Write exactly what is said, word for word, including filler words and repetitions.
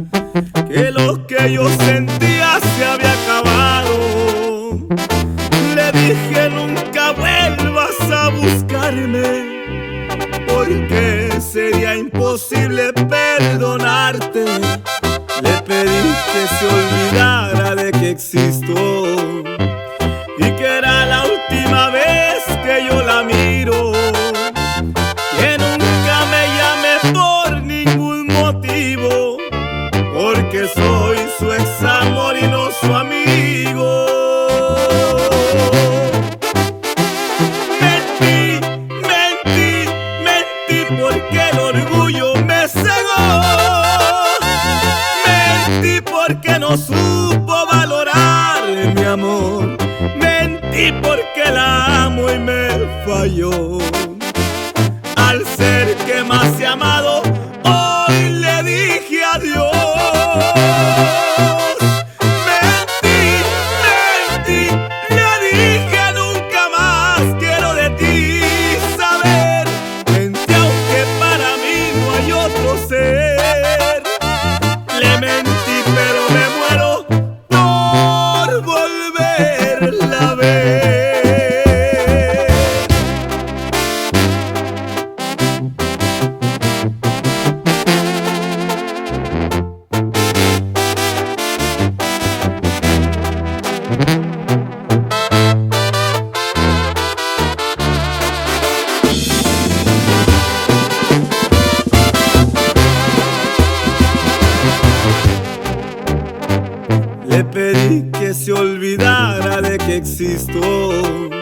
que lo que yo sentía se había acabado. Le dije nunca vuelvas a buscarme, porque sería imposible perdonarte. Le pedí que se olvidara de que existo y que era la última vez que yo la miro, que nunca me llame por ningún motivo, porque soy su ex amor y no su amigo. Mentí, mentí, mentí porque el orgullo me cegó. Mentí porque no supo valorar mi amor. Mentí porque la amo y me falló. Al ser que más he amado, hoy le dije adiós. Mentí, mentí, le dije nunca más quiero de ti saber. Mentí aunque para mí no hay otro ser. Le mentí pero me muero por volverla a ver. Le pedí que se olvidara de que existo